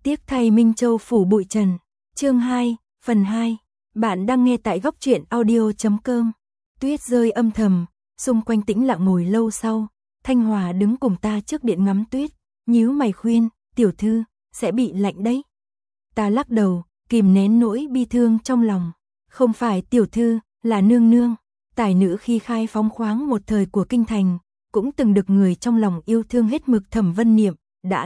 Tiếc thay Minh Châu phủ bụi trần. Chương 2, phần 2. Bạn đang nghe tại góc truyện audio.com. Tuyết rơi âm thầm, xung quanh tĩnh lặng ngồi lâu sau. Thanh Hòa đứng cùng ta trước điện ngắm tuyết, nhíu mày khuyên, tiểu thư, sẽ bị lạnh đấy. Ta lắc đầu, kìm nén nỗi bi thương trong lòng. Không phải tiểu thư, là nương nương, tài nữ khi khai phóng khoáng một thời của kinh thành, cũng từng được người trong lòng yêu thương hết mực Thẩm Vân Niệm, đã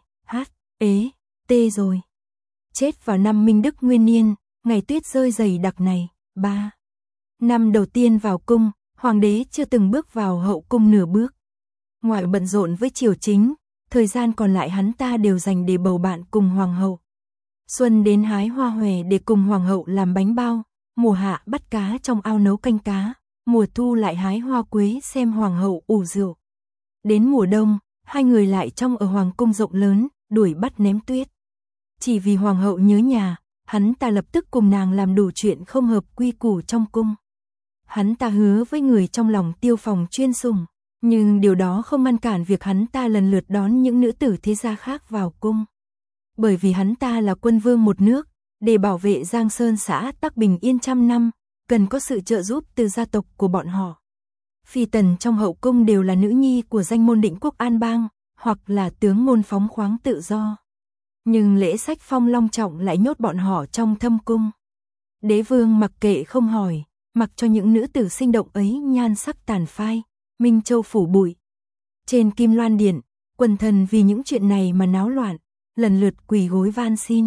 rồi. Chết vào năm Minh Đức Nguyên Niên, ngày tuyết rơi dày đặc này, 3 năm đầu tiên vào cung, hoàng đế chưa từng bước vào hậu cung nửa bước. Ngoài bận rộn với triều chính, thời gian còn lại hắn ta đều dành để bầu bạn cùng hoàng hậu. Xuân đến hái hoa hòe để cùng hoàng hậu làm bánh bao, mùa hạ bắt cá trong ao nấu canh cá, mùa thu lại hái hoa quế xem hoàng hậu ủ rượu. Đến mùa đông, hai người lại trong ở hoàng cung rộng lớn, đuổi bắt ném tuyết. Chỉ vì hoàng hậu nhớ nhà, hắn ta lập tức cùng nàng làm đủ chuyện không hợp quy củ trong cung. Hắn ta hứa với người trong lòng Tiêu Phòng chuyên sủng, nhưng điều đó không ngăn cản việc hắn ta lần lượt đón những nữ tử thế gia khác vào cung. Bởi vì hắn ta là quân vương một nước, để bảo vệ Giang Sơn xã Tắc bình yên trăm năm, cần có sự trợ giúp từ gia tộc của bọn họ. Phi tần trong hậu cung đều là nữ nhi của danh môn định quốc An Bang, hoặc là tướng ngôn phóng khoáng tự do. Nhưng lễ sách phong long trọng lại nhốt bọn họ trong thâm cung. Đế vương mặc kệ không hỏi, mặc cho những nữ tử sinh động ấy nhan sắc tàn phai, Minh Châu phủ bụi. Trên Kim Loan Điện, quần thần vì những chuyện này mà náo loạn, lần lượt quỳ gối van xin.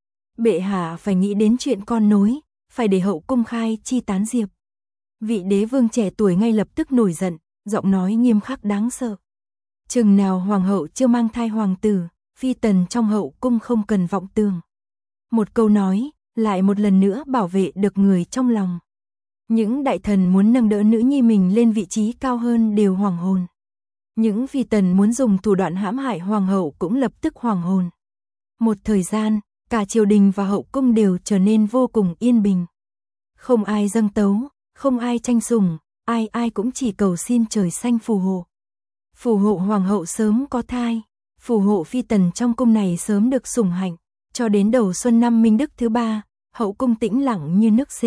Bệ hạ phải nghĩ đến chuyện con nối, phải để hậu cung khai chi tán diệp. Vị đế vương trẻ tuổi ngay lập tức nổi giận, giọng nói nghiêm khắc đáng sợ. Chừng nào hoàng hậu chưa mang thai hoàng tử, phi tần trong hậu cung không cần vọng tưởng. Một câu nói, lại một lần nữa bảo vệ được người trong lòng. Những đại thần muốn nâng đỡ nữ nhi mình lên vị trí cao hơn đều hoàng hồn. Những phi tần muốn dùng thủ đoạn hãm hại hoàng hậu cũng lập tức hoàng hồn. Một thời gian, cả triều đình và hậu cung đều trở nên vô cùng yên bình. Không ai dâng tấu, không ai tranh sủng, ai cũng chỉ cầu xin trời xanh phù hộ. Phù hộ hoàng hậu sớm có thai, phù hộ phi tần trong cung này sớm được sủng hạnh. Cho đến đầu xuân năm Minh Đức thứ 3, hậu cung tĩnh lặng như nước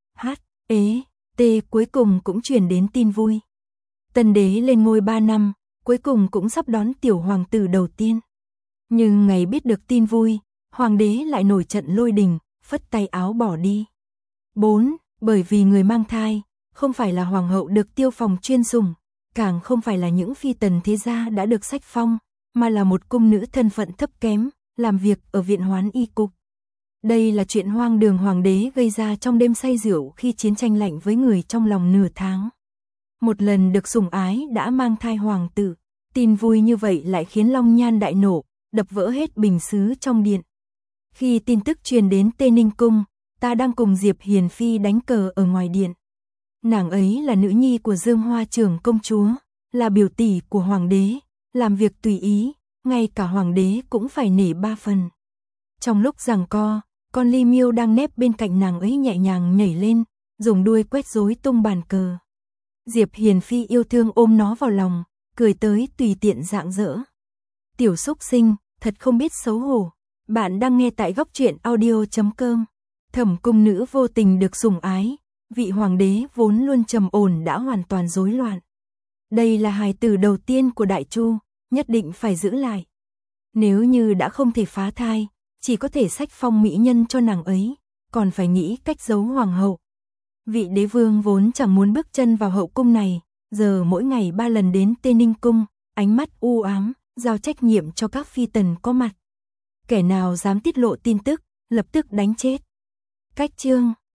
cuối cùng cũng truyền đến tin vui. Tân đế lên ngôi 3 năm, cuối cùng cũng sắp đón tiểu hoàng tử đầu tiên. Nhưng ngày biết được tin vui, hoàng đế lại nổi trận lôi đình, phất tay áo bỏ đi. 4. Bởi vì người mang thai, không phải là hoàng hậu được Tiêu Phòng chuyên sủng, càng không phải là những phi tần thế gia đã được sách phong, mà là một cung nữ thân phận thấp kém, làm việc ở viện hoán y cục. Đây là chuyện hoang đường hoàng đế gây ra trong đêm say rượu khi chiến tranh lạnh với người trong lòng nửa tháng. Một lần được sủng ái đã mang thai hoàng tử, tin vui như vậy lại khiến Long Nhan đại nổ, đập vỡ hết bình sứ trong điện. Khi tin tức truyền đến Tây Ninh cung, ta đang cùng Diệp Hiền Phi đánh cờ ở ngoài điện. Nàng ấy là nữ nhi của Dương Hoa trưởng công chúa, là biểu tỷ của hoàng đế, làm việc tùy ý, ngay cả hoàng đế cũng phải nể 3 phần. Trong lúc giằng co, con Ly Miêu đang nép bên cạnh nàng ấy nhẹ nhàng nhảy lên, dùng đuôi quét rối tung bàn cờ. Diệp Hiền Phi yêu thương ôm nó vào lòng, cười tới tùy tiện rạng rỡ. Tiểu xúc sinh, thật không biết xấu hổ. Bạn đang nghe tại góc truyện audio.com. Thẩm cung nữ vô tình được sủng ái, vị hoàng đế vốn luôn trầm ổn đã hoàn toàn rối loạn. Đây là hài tử đầu tiên của Đại Chu, nhất định phải giữ lại. Nếu như đã không thể phá thai, chỉ có thể sách phong mỹ nhân cho nàng ấy, còn phải nghĩ cách giấu hoàng hậu. Vị đế vương vốn chẳng muốn bước chân vào hậu cung này, giờ mỗi ngày 3 lần đến Tây Ninh cung, ánh mắt u ám, giao trách nhiệm cho các phi tần có mặt. Kẻ nào dám tiết lộ tin tức, lập tức đánh chết. Cách chương